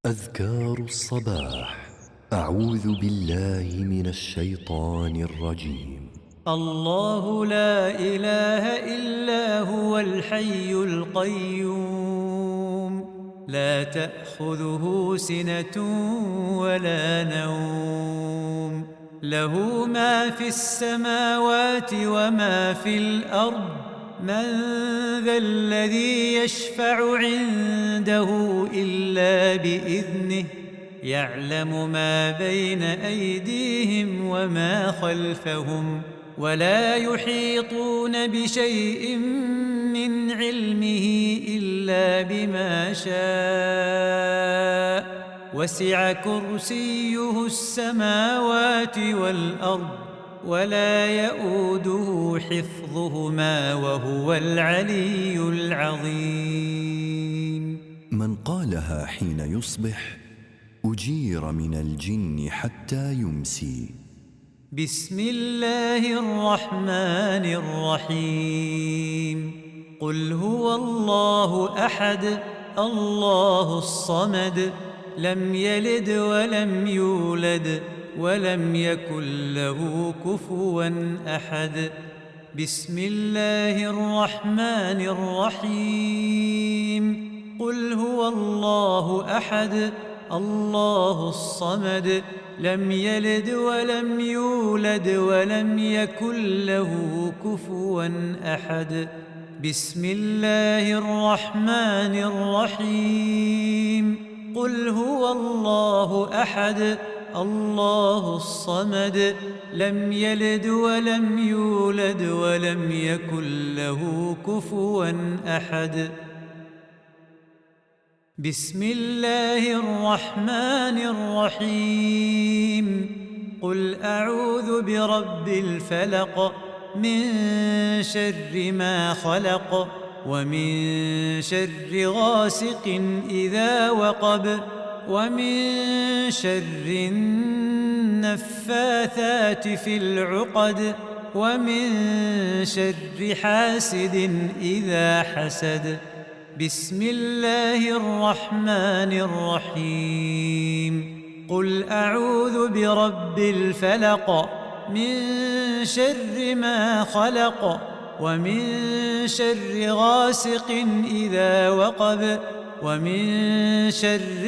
أذكار الصباح. أعوذ بالله من الشيطان الرجيم. الله لا إله إلا هو الحي القيوم لا تأخذه سنة ولا نوم له ما في السماوات وما في الأرض من ذا الذي يشفع عنده إلا بإذنه يعلم ما بين أيديهم وما خلفهم ولا يحيطون بشيء من علمه إلا بما شاء وسع كرسيه السماوات والأرض ولا يؤوده حفظهما وهو العلي العظيم. من قالها حين يصبح أجير من الجن حتى يمسي. بسم الله الرحمن الرحيم. قل هو الله أحد الله الصمد لم يلد ولم يولد ولم يكن له كفوا أحد. بسم الله الرحمن الرحيم. قل هو الله أحد الله الصمد لم يلد ولم يولد ولم يكن له كفوا أحد. بسم الله الرحمن الرحيم. قل هو الله أحد الله الصمد لم يلد ولم يولد ولم يكن له كفوا أحد. بسم الله الرحمن الرحيم. قل أعوذ برب الفلق من شر ما خلق ومن شر غاسق إذا وقب ومن شر النفاثات في العقد ومن شر حاسد إذا حسد. بسم الله الرحمن الرحيم. قل أعوذ برب الفلق من شر ما خلق ومن شر غاسق إذا وقب ومن شر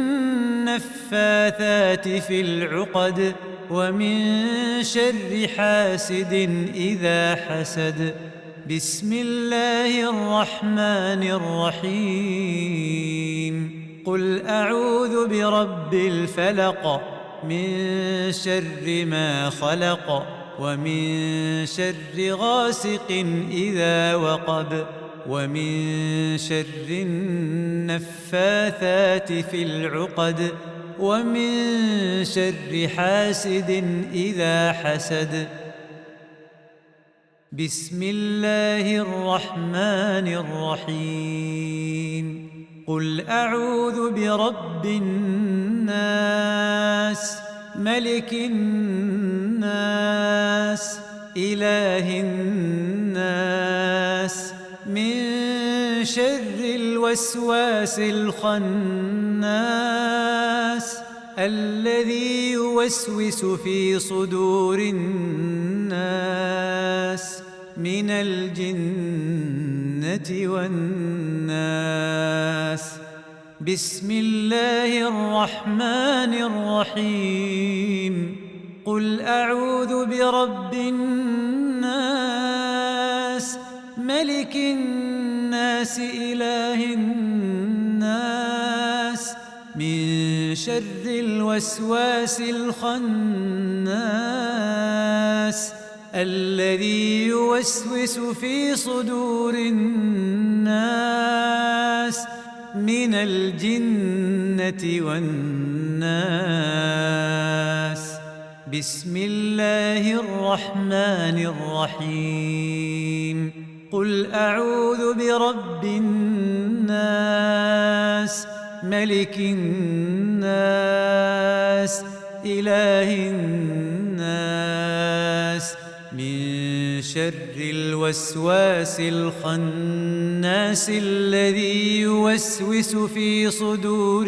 النفاثات في العقد ومن شر حاسد إذا حسد. بسم الله الرحمن الرحيم. قل أعوذ برب الفلق من شر ما خلق ومن شر غاسق إذا وقب ومن شر النفاثات في العقد ومن شر حاسد إذا حسد. بسم الله الرحمن الرحيم. قل أعوذ برب الناس ملك الناس إله الناس من شر الوسواس الخناس الذي يوسوس في صدور الناس من الجنة والناس. بسم الله الرحمن الرحيم. قل أعوذ برب الناس ملك الناس إله الناس من شر الوسواس الخناس الذي يوسوس في صدور الناس من الجنة والناس. بسم الله الرحمن الرحيم. قل أعوذ برب الناس ملك الناس إله الناس من شر الوسواس الخناس الذي يوسوس في صدور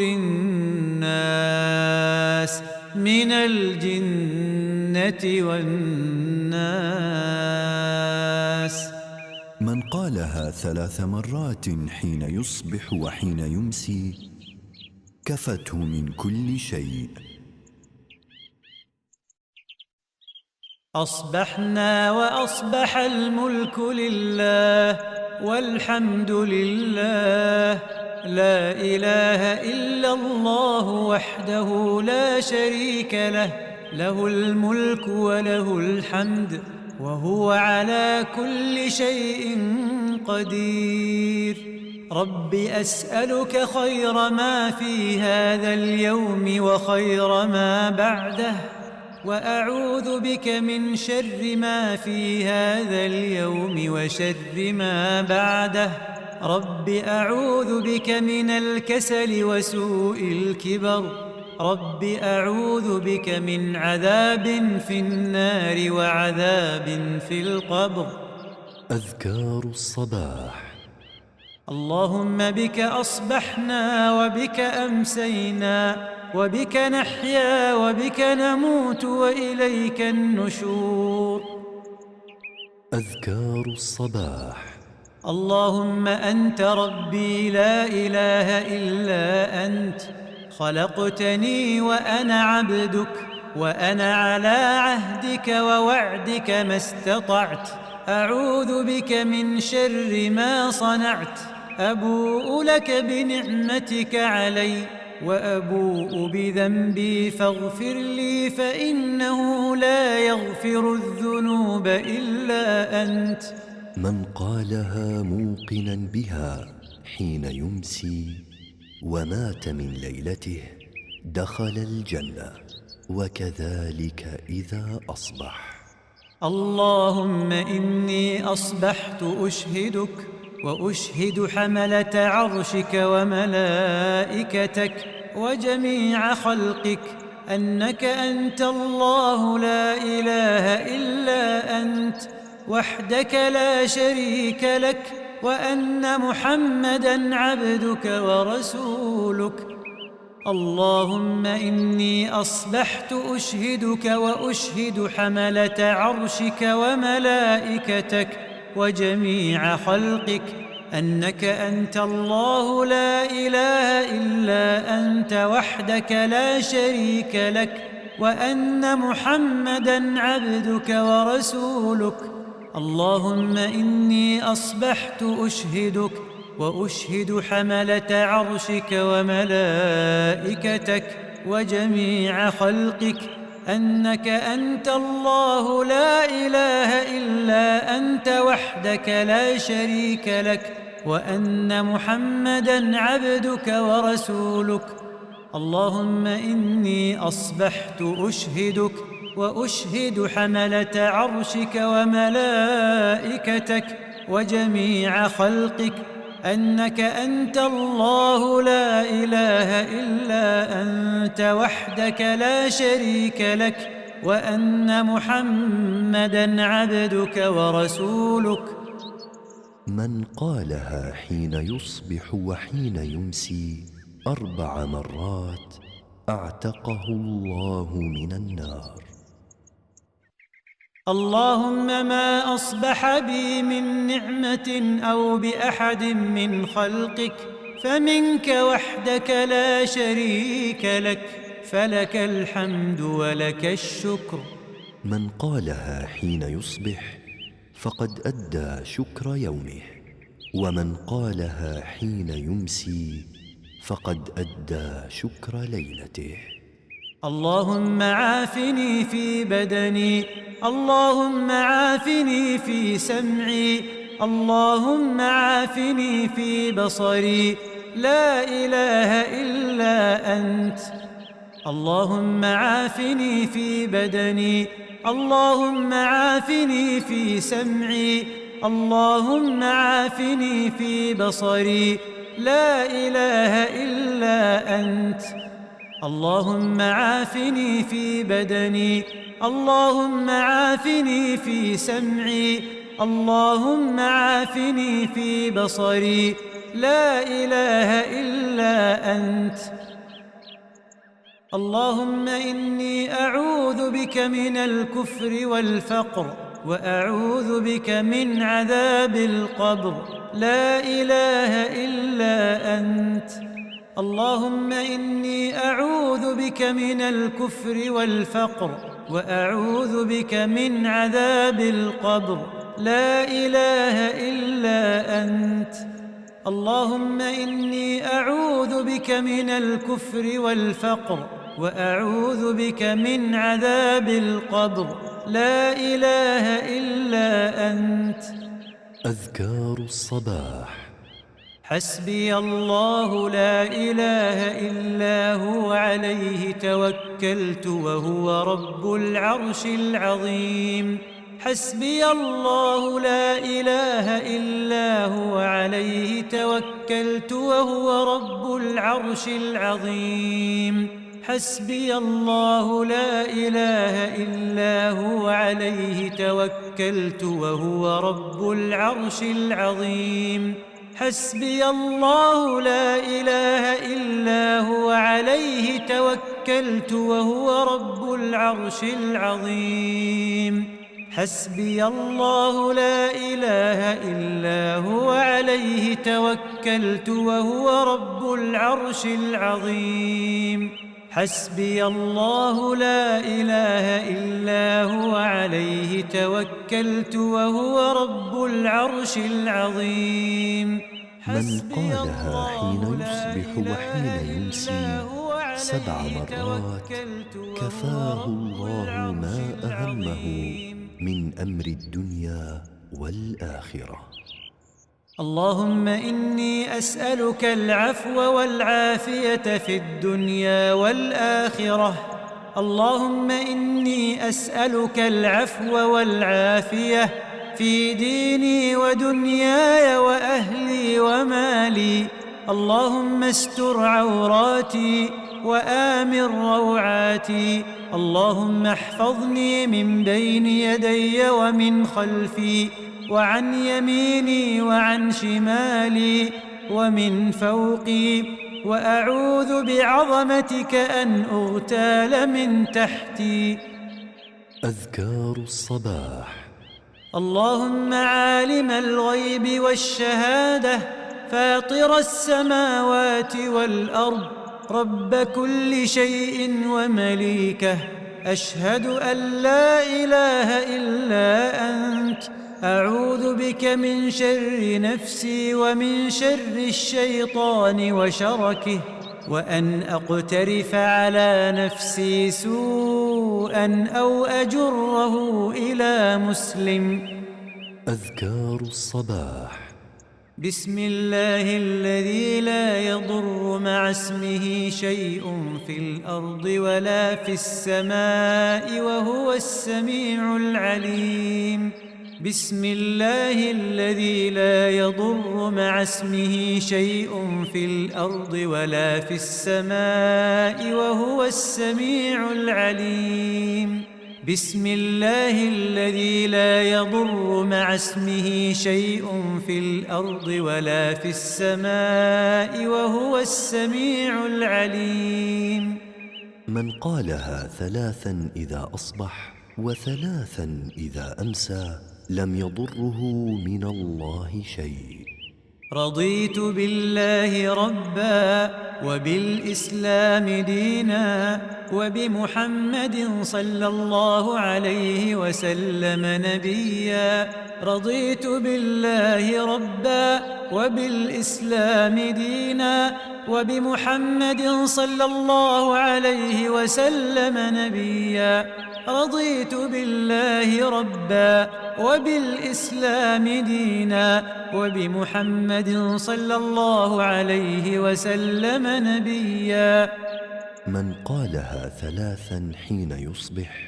الناس من الجنة والناس. من قالها 3 مرات حين يصبح وحين يمسي كفته من كل شيء. أصبحنا وأصبح الملك لله والحمد لله، لا إله إلا الله وحده لا شريك له، له الملك وله الحمد وهو على كل شيء قدير. رب أسألك خير ما في هذا اليوم وخير ما بعده، وأعوذ بك من شر ما في هذا اليوم وشر ما بعده. رب أعوذ بك من الكسل وسوء الكبر، رب أعوذ بك من عذاب في النار وعذاب في القبر. أذكار الصباح. اللهم بك أصبحنا وبك أمسينا وبك نحيا وبك نموت وإليك النشور. أذكار الصباح. اللهم أنت ربي لا إله إلا أنت، خلقتني وأنا عبدك، وأنا على عهدك ووعدك ما استطعت. أعوذ بك من شر ما صنعت، أبوء لك بنعمتك علي وأبوء بذنبي فاغفر لي، فإنه لا يغفر الذنوب إلا أنت. من قالها موقنا بها حين يمسي ومات من ليلته دخل الجنة، وكذلك إذا أصبح. اللهم إني أصبحت أشهدك وأشهد حملة عرشك وملائكتك وجميع خلقك أنك أنت الله لا إله إلا أنت وحدك لا شريك لك، وأن محمدًا عبدك ورسولك. اللهم إني أصبحت أشهدك وأشهد حملة عرشك وملائكتك وجميع خلقك أنك أنت الله لا إله إلا أنت وحدك لا شريك لك، وأن محمدًا عبدك ورسولك. اللهم إني أصبحت أشهدك وأشهد حملة عرشك وملائكتك وجميع خلقك أنك أنت الله لا إله إلا أنت وحدك لا شريك لك، وأن محمدًا عبدك ورسولك. اللهم إني أصبحت أشهدك وأشهد حملة عرشك وملائكتك وجميع خلقك أنك أنت الله لا إله إلا أنت وحدك لا شريك لك، وأن محمدًا عبدك ورسولك. من قالها حين يصبح وحين يمسي 4 مرات أعتقه الله من النار. اللهم ما أصبح بي من نعمة أو بأحد من خلقك فمنك وحدك لا شريك لك، فلك الحمد ولك الشكر. من قالها حين يصبح فقد أدى شكر يومه، ومن قالها حين يمسي فقد أدى شكر ليلته. اللهم عافني في بدني، اللهم عافني في سمعي، اللهم عافني في بصري، لا إله إلا أنت. اللهم عافني في بدني، اللهم عافني في سمعي، اللهم عافني في بصري، لا إله إلا أنت. اللهم عافني في بدني، اللهم عافني في سمعي، اللهم عافني في بصري لا إله إلا أنت. اللهم إني أعوذ بك من الكفر والفقر وأعوذ بك من عذاب القبر لا إله إلا أنت. اللهم إني أعوذ بك من الكفر والفقر وأعوذ بك من عذاب القبر لا إله إلا أنت. اللهم إني أعوذ بك من الكفر والفقر وأعوذ بك من عذاب القبر لا إله إلا أنت. أذكار الصباح. حسبي الله لا إله إلا هو عليه توكلت وهو رب العرش العظيم. حسبي الله لا إله إلا هو عليه توكلت وهو رب العرش العظيم. حسبي الله لا إله إلا هو عليه توكلت وهو رب العرش العظيم. حسبي الله لا إله إلا هو عليه توكلت وهو رب العرش العظيم. حسبي الله لا إله إلا هو عليه توكلت وهو رب العرش العظيم. حسبي الله لا إله إلا هو عليه توكلت وهو رب العرش العظيم. من قالها حين يصبح وحين يمسي 7 مرات كفاه الله ما أهمه من أمر الدنيا والآخرة. اللهم إني أسألك العفو والعافية في الدنيا والآخرة. اللهم إني أسألك العفو والعافية في ديني ودنياي وأهلي ومالي. اللهم استر عوراتي وآمن روعاتي. اللهم احفظني من بين يدي ومن خلفي وعن يميني وعن شمالي ومن فوقي، وأعوذ بعظمتك أن أغتال من تحتي. أذكار الصباح. اللهم عالم الغيب والشهادة فاطر السماوات والأرض رب كل شيء ومليكه، أشهد أن لا إله إلا أنت. أعوذ بك من شر نفسي ومن شر الشيطان وشركه، وأن أقترف على نفسي سوءا أو أجره إلى مسلم. أذكار الصباح. بسم الله الذي لا يضر مع اسمه شيء في الأرض ولا في السماء وهو السميع العليم. بسم الله الذي لا يضر مع اسمه شيء في الأرض ولا في السماء وهو السميع العليم. بسم الله الذي لا يضر مع اسمه شيء في الأرض ولا في السماء وهو السميع العليم. من قالها 3 إذا أصبح و3 إذا أمسى لم يضره من الله شيء. رضيت بالله ربا وبالإسلام دينا وبمحمد صلى الله عليه وسلم نبيا. رضيت بالله ربا وبالإسلام دينا وبمحمد صلى الله عليه وسلم نبيا. رضيت بالله ربا وبالإسلام دينا وبمحمد صلى الله عليه وسلم نبيا. من قالها 3 حين يصبح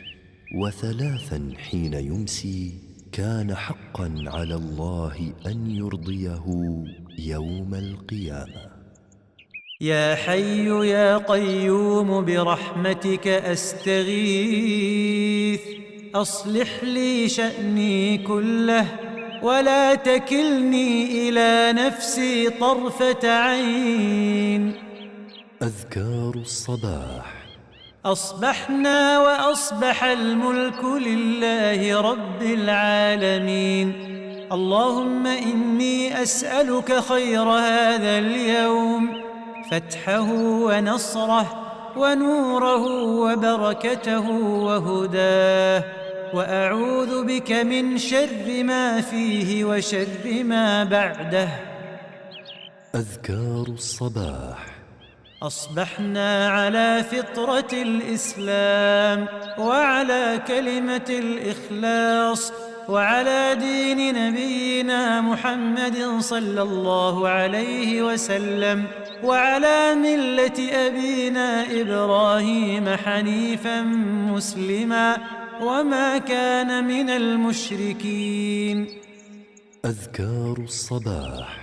و3 حين يمسي كان حقا على الله أن يرضيه يوم القيامة. يا حي يا قيوم برحمتك أستغيث، أصلح لي شأني كله ولا تكلني إلى نفسي طرفة عين. أذكار الصباح. أصبحنا وأصبح الملك لله رب العالمين. اللهم إني أسألك خير هذا اليوم، فتحه ونصره ونوره وبركته وهداه، وأعوذ بك من شر ما فيه وشر ما بعده. أذكار الصباح. أصبحنا على فطرة الإسلام وعلى كلمة الإخلاص وعلى دين نبينا محمد صلى الله عليه وسلم وعلى ملة أبينا إبراهيم حنيفا مسلما وما كان من المشركين. أذكار الصباح.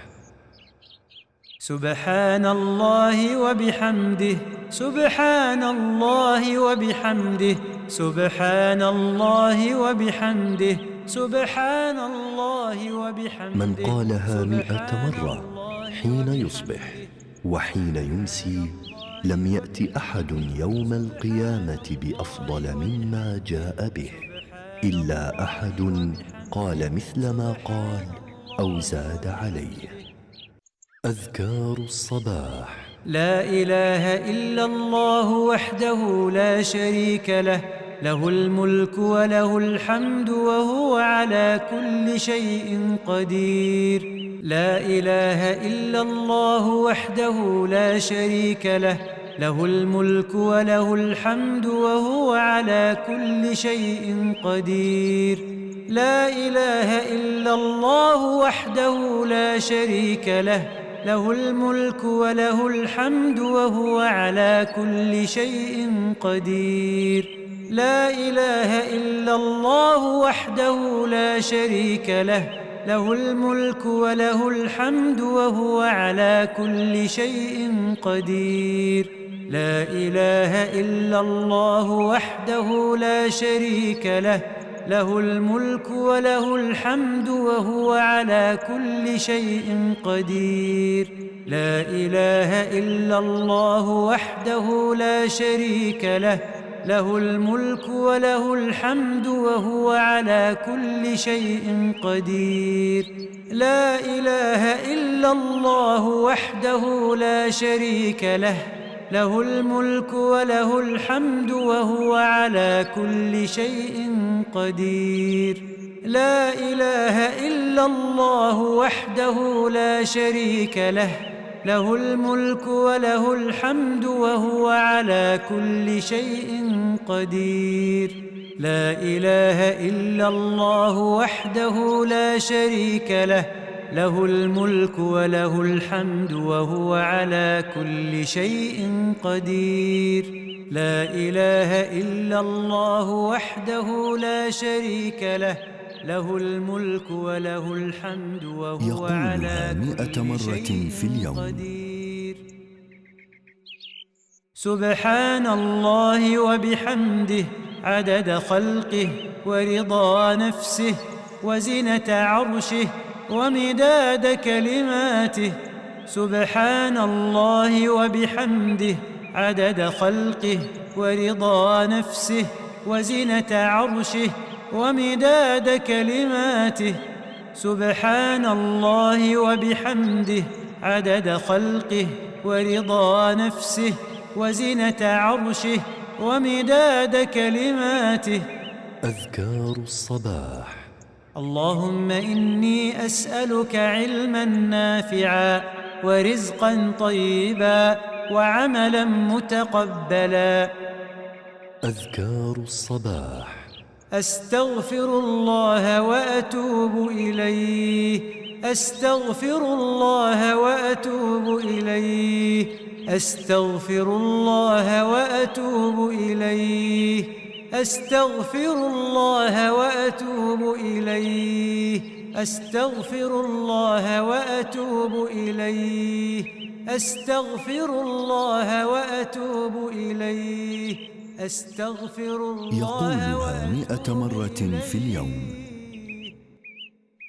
سبحان الله وبحمده، سبحان الله وبحمده، سبحان الله وبحمده، سبحان الله وبحمده. من قالها 100 مرة حين يصبح وحين يمسي لم يأت أحد يوم القيامة بأفضل مما جاء به، إلا أحد قال مثل ما قال أو زاد عليه. أذكار الصباح. لا إله إلا الله وحده لا شريك له، له الملك وله الحمد وهو على كل شيء قدير. لا إله إلا الله وحده لا شريك له، له الملك وله الحمد وهو على كل شيء قدير. لا إله إلا الله وحده لا شريك له، له الملك وله الحمد وهو على كل شيء قدير. لا إله إلا الله وحده لا شريك له، له الملك وله الحمد وهو على كل شيء قدير. لا إله إلا الله وحده لا شريك له، له الملك وله الحمد وهو على كل شيء قدير. لا إله إلا الله وحده لا شريك له، له الملك وله الحمد وهو على كل شيء قدير. لا إله إلا الله وحده لا شريك له، له الملك وله الحمد وهو على كل شيء قدير. لا إله إلا الله وحده لا شريك له، له الملك وله الحمد وهو على كل شيء قدير. لا إله إلا الله وحده لا شريك له، له الملك وله الحمد وهو على كل شيء قدير. لا إله إلا الله وحده لا شريك له، له الملك وله الحمد وهو على كل شيء في اليوم قدير. سبحان الله وبحمده عدد خلقه ورضا نفسه وزنة عرشه ومداد كلماته. سبحان الله وبحمده عدد خلقه ورضا نفسه وزنة عرشه ومداد كلماته. سبحان الله وبحمده عدد خلقه ورضا نفسه وزنة عرشه ومداد كلماته. أذكار الصباح. اللهم إني أسألك علما نافعا ورزقا طيبا وعملا متقبلا. أذكار الصباح. أستغفر الله وأتوب إليه، أستغفر الله وأتوب إليه، أستغفر الله وأتوب إليه، أستغفر الله وأتوب إليه، أستغفر الله وأتوب إليه، أستغفر الله وأتوب إليه، أستغفر الله. يقولها 100 مرة في اليوم.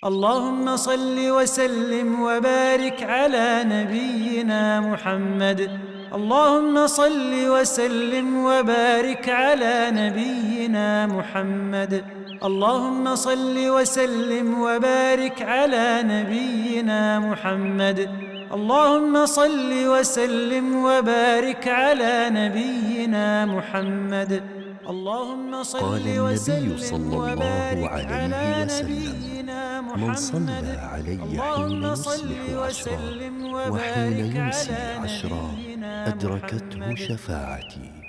اللهم صل وسلم وبارك على نبينا محمد. اللهم صل وسلم وبارك على نبينا محمد. اللهم صل وسلم وبارك على نبينا محمد. اللهم صل وسلم وبارك على نبينا محمد. اللهم صل قال النبي وسلم صلى الله وبارك على عليه وسلم: نبينا من صلى محمد. علي حين اللهم صل يصبح عشرا وسلم وحين وبارك يمسي على عشرا نبينا أدركته محمد. شفاعتي.